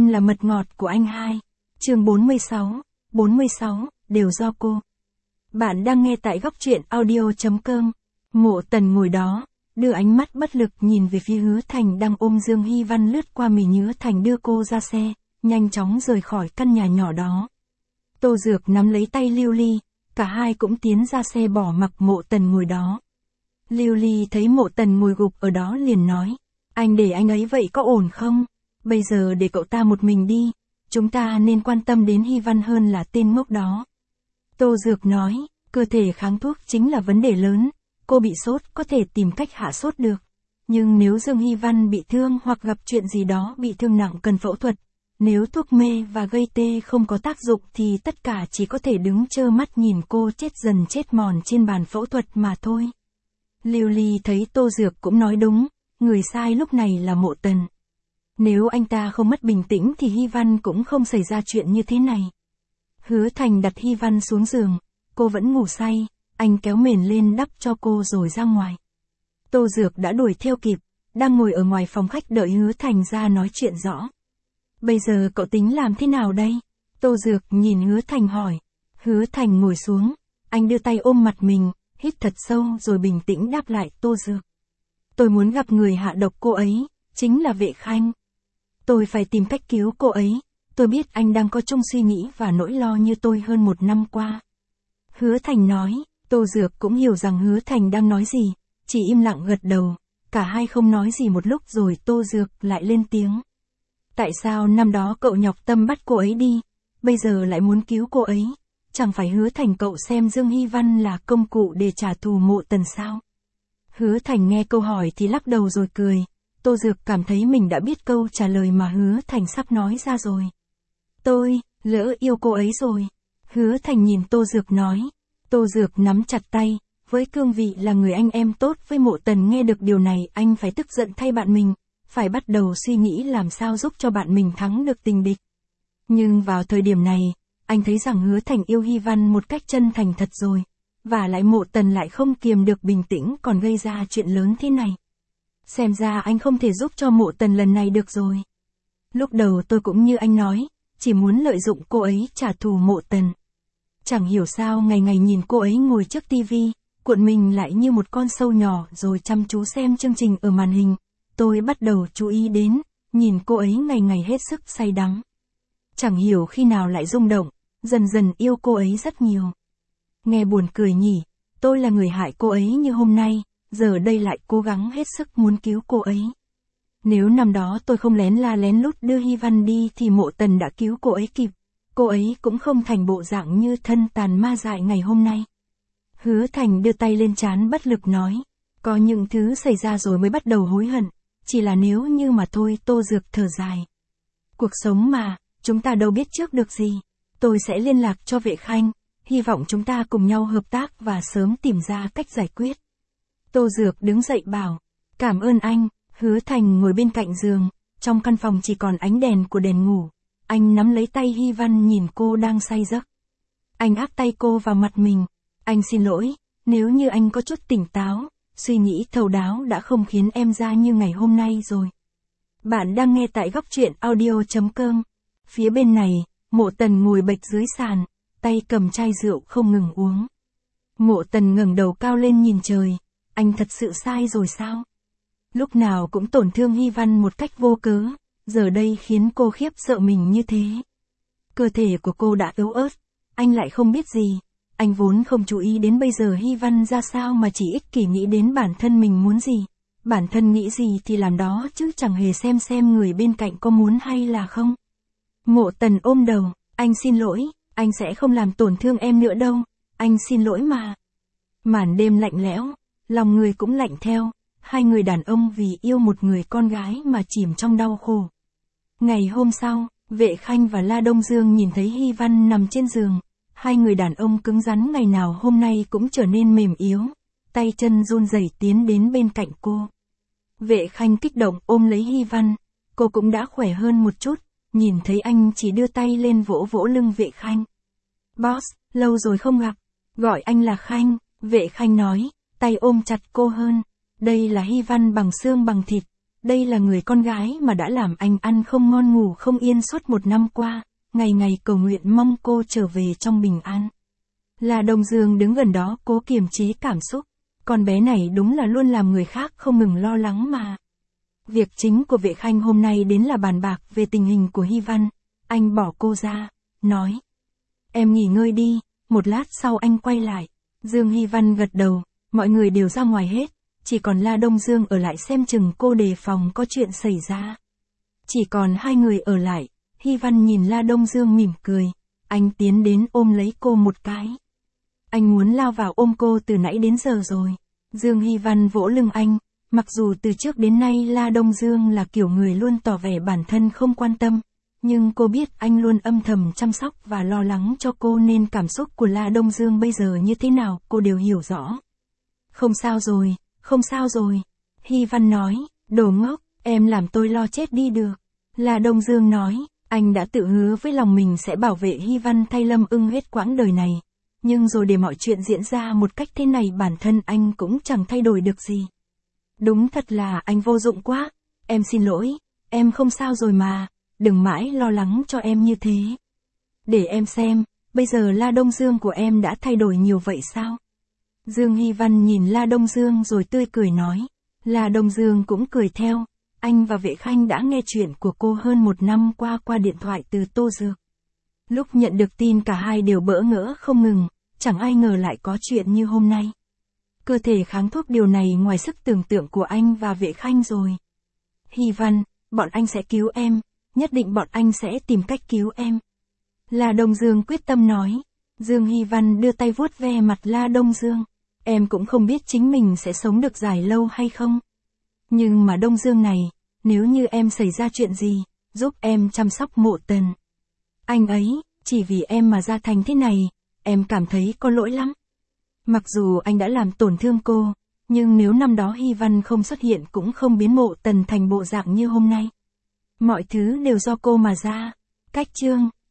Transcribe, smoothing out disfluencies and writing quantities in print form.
Em là mật ngọt của anh hai. Chương 46, đều do cô. Bạn đang nghe tại góc truyện audio.com. Mộ Tần ngồi đó, đưa ánh mắt bất lực nhìn về phía Hứa Thành đang ôm Dương Hy Văn lướt qua mình. Hứa Thành đưa cô ra xe, nhanh chóng rời khỏi căn nhà nhỏ đó. Tô Dược nắm lấy tay Lưu Ly, cả hai cũng tiến ra xe bỏ mặc Mộ Tần ngồi đó. Lưu Ly thấy Mộ Tần ngồi gục ở đó liền nói, anh để anh ấy vậy có ổn không? Bây giờ để cậu ta một mình đi, chúng ta nên quan tâm đến Hy Văn hơn là tên ngốc đó. Tô Dược nói, cơ thể kháng thuốc chính là vấn đề lớn, cô bị sốt có thể tìm cách hạ sốt được. Nhưng nếu Dương Hy Văn bị thương hoặc gặp chuyện gì đó bị thương nặng cần phẫu thuật, nếu thuốc mê và gây tê không có tác dụng thì tất cả chỉ có thể đứng trơ mắt nhìn cô chết dần chết mòn trên bàn phẫu thuật mà thôi. Lưu Ly thấy Tô Dược cũng nói đúng, người sai lúc này là Mộ Tần. Nếu anh ta không mất bình tĩnh thì Hy Văn cũng không xảy ra chuyện như thế này. Hứa Thành đặt Hy Văn xuống giường, cô vẫn ngủ say, anh kéo mền lên đắp cho cô rồi ra ngoài. Tô Dược đã đuổi theo kịp, đang ngồi ở ngoài phòng khách đợi Hứa Thành ra nói chuyện rõ. Bây giờ cậu tính làm thế nào đây? Tô Dược nhìn Hứa Thành hỏi. Hứa Thành ngồi xuống, anh đưa tay ôm mặt mình, hít thật sâu rồi bình tĩnh đáp lại Tô Dược. Tôi muốn gặp người hạ độc cô ấy, chính là Vệ Khanh. Tôi phải tìm cách cứu cô ấy, tôi biết anh đang có chung suy nghĩ và nỗi lo như tôi hơn 1 năm qua. Hứa Thành nói, Tô Dược cũng hiểu rằng Hứa Thành đang nói gì, chỉ im lặng gật đầu, cả hai không nói gì một lúc rồi Tô Dược lại lên tiếng. Tại sao năm đó cậu nhọc tâm bắt cô ấy đi, bây giờ lại muốn cứu cô ấy, chẳng phải Hứa Thành cậu xem Dương Hy Văn là công cụ để trả thù Mộ Tần sao? Hứa Thành nghe câu hỏi thì lắc đầu rồi cười. Tô Dược cảm thấy mình đã biết câu trả lời mà Hứa Thành sắp nói ra rồi. Tôi, lỡ yêu cô ấy rồi. Hứa Thành nhìn Tô Dược nói. Tô Dược nắm chặt tay, với cương vị là người anh em tốt với Mộ Tần nghe được điều này anh phải tức giận thay bạn mình, phải bắt đầu suy nghĩ làm sao giúp cho bạn mình thắng được tình địch. Nhưng vào thời điểm này, anh thấy rằng Hứa Thành yêu Hy Văn một cách chân thành thật rồi, và lại Mộ Tần lại không kiềm được bình tĩnh còn gây ra chuyện lớn thế này. Xem ra anh không thể giúp cho Mộ Tần lần này được rồi. Lúc đầu tôi cũng như anh nói, chỉ muốn lợi dụng cô ấy trả thù Mộ Tần. Chẳng hiểu sao ngày ngày nhìn cô ấy ngồi trước tivi, cuộn mình lại như một con sâu nhỏ rồi chăm chú xem chương trình ở màn hình. Tôi bắt đầu chú ý đến, nhìn cô ấy ngày ngày hết sức say đắm. Chẳng hiểu khi nào lại rung động, dần dần yêu cô ấy rất nhiều. Nghe buồn cười nhỉ, tôi là người hại cô ấy như hôm nay, giờ đây lại cố gắng hết sức muốn cứu cô ấy. Nếu năm đó tôi không lén la lén lút đưa Hy Văn đi thì Mộ Tần đã cứu cô ấy kịp, cô ấy cũng không thành bộ dạng như thân tàn ma dại ngày hôm nay. Hứa Thành đưa tay lên trán bất lực nói, có những thứ xảy ra rồi mới bắt đầu hối hận, chỉ là nếu như mà thôi. Tô Dược thở dài. Cuộc sống mà, chúng ta đâu biết trước được gì. Tôi sẽ liên lạc cho Vệ Khanh, hy vọng chúng ta cùng nhau hợp tác và sớm tìm ra cách giải quyết. Tô Dược đứng dậy bảo, cảm ơn anh. Hứa Thành ngồi bên cạnh giường, trong căn phòng chỉ còn ánh đèn của đèn ngủ. Anh nắm lấy tay Hy Văn nhìn cô đang say giấc. Anh áp tay cô vào mặt mình. Anh xin lỗi, nếu như anh có chút tỉnh táo, suy nghĩ thấu đáo đã không khiến em ra như ngày hôm nay rồi. Bạn đang nghe tại góc truyện audio.com. Phía bên này, Mộ Tần ngồi bệt dưới sàn, tay cầm chai rượu không ngừng uống. Mộ Tần ngẩng đầu cao lên nhìn trời. Anh thật sự sai rồi sao? Lúc nào cũng tổn thương Hy Văn một cách vô cớ, giờ đây khiến cô khiếp sợ mình như thế. Cơ thể của cô đã yếu ớt, anh lại không biết gì. Anh vốn không chú ý đến bây giờ Hy Văn ra sao mà chỉ ích kỷ nghĩ đến bản thân mình muốn gì. Bản thân nghĩ gì thì làm đó chứ chẳng hề xem người bên cạnh có muốn hay là không. Mộ Tần ôm đầu, anh xin lỗi, anh sẽ không làm tổn thương em nữa đâu, anh xin lỗi mà. Màn đêm lạnh lẽo, lòng người cũng lạnh theo, hai người đàn ông vì yêu một người con gái mà chìm trong đau khổ. Ngày hôm sau, Vệ Khanh và La Đông Dương nhìn thấy Hy Văn nằm trên giường, hai người đàn ông cứng rắn ngày nào hôm nay cũng trở nên mềm yếu, tay chân run rẩy tiến đến bên cạnh cô. Vệ Khanh kích động ôm lấy Hy Văn, cô cũng đã khỏe hơn một chút, nhìn thấy anh chỉ đưa tay lên vỗ vỗ lưng Vệ Khanh. Boss, lâu rồi không gặp, gọi anh là Khanh, Vệ Khanh nói, tay ôm chặt cô hơn. Đây là Hy Văn bằng xương bằng thịt, Đây là người con gái mà đã làm anh ăn không ngon ngủ không yên suốt 1 năm qua, ngày ngày cầu nguyện mong cô trở về trong bình an. La Đông Dương đứng gần đó cố kiềm chế cảm xúc. Con bé này đúng là luôn làm người khác không ngừng lo lắng mà. Việc chính của Vệ Khanh hôm nay đến là bàn bạc về tình hình của Hy Văn. Anh bỏ cô ra, nói. Em nghỉ ngơi đi, một lát sau anh quay lại. Dương Hy Văn gật đầu, mọi người đều ra ngoài hết. Chỉ còn La Đông Dương ở lại xem chừng cô đề phòng có chuyện xảy ra. Chỉ còn 2 người ở lại, Hy Văn nhìn La Đông Dương mỉm cười. Anh tiến đến ôm lấy cô một cái. Anh muốn lao vào ôm cô từ nãy đến giờ rồi. Dương Hy Văn vỗ lưng anh. Mặc dù từ trước đến nay La Đông Dương là kiểu người luôn tỏ vẻ bản thân không quan tâm, nhưng cô biết anh luôn âm thầm chăm sóc và lo lắng cho cô nên cảm xúc của La Đông Dương bây giờ như thế nào cô đều hiểu rõ. Không sao rồi, không sao rồi. Hy Văn nói, đồ ngốc, em làm tôi lo chết đi được. La Đông Dương nói, anh đã tự hứa với lòng mình sẽ bảo vệ Hy Văn thay Lâm Ưng hết quãng đời này. Nhưng rồi để mọi chuyện diễn ra một cách thế này bản thân anh cũng chẳng thay đổi được gì. Đúng thật là anh vô dụng quá, em xin lỗi, em không sao rồi mà, đừng mãi lo lắng cho em như thế. Để em xem, bây giờ La Đông Dương của em đã thay đổi nhiều vậy sao? Dương Hy Văn nhìn La Đông Dương rồi tươi cười nói. La Đông Dương cũng cười theo, anh và Vệ Khanh đã nghe chuyện của cô hơn 1 năm qua điện thoại từ Tô Dược. Lúc nhận được tin cả hai đều bỡ ngỡ không ngừng, chẳng ai ngờ lại có chuyện như hôm nay. Cơ thể kháng thuốc điều này ngoài sức tưởng tượng của anh và Vệ Khanh rồi. Hy Văn, bọn anh sẽ cứu em, nhất định bọn anh sẽ tìm cách cứu em. La Đông Dương quyết tâm nói. Dương Hy Văn đưa tay vuốt ve mặt La Đông Dương. Em cũng không biết chính mình sẽ sống được dài lâu hay không. Nhưng mà Đông Dương này, nếu như em xảy ra chuyện gì, giúp em chăm sóc Mộ Tần. Anh ấy, chỉ vì em mà ra thành thế này, em cảm thấy có lỗi lắm. Mặc dù anh đã làm tổn thương cô, nhưng nếu năm đó Hy Văn không xuất hiện cũng không biến Mộ Tần thành bộ dạng như hôm nay. Mọi thứ đều do cô mà ra. Cách chương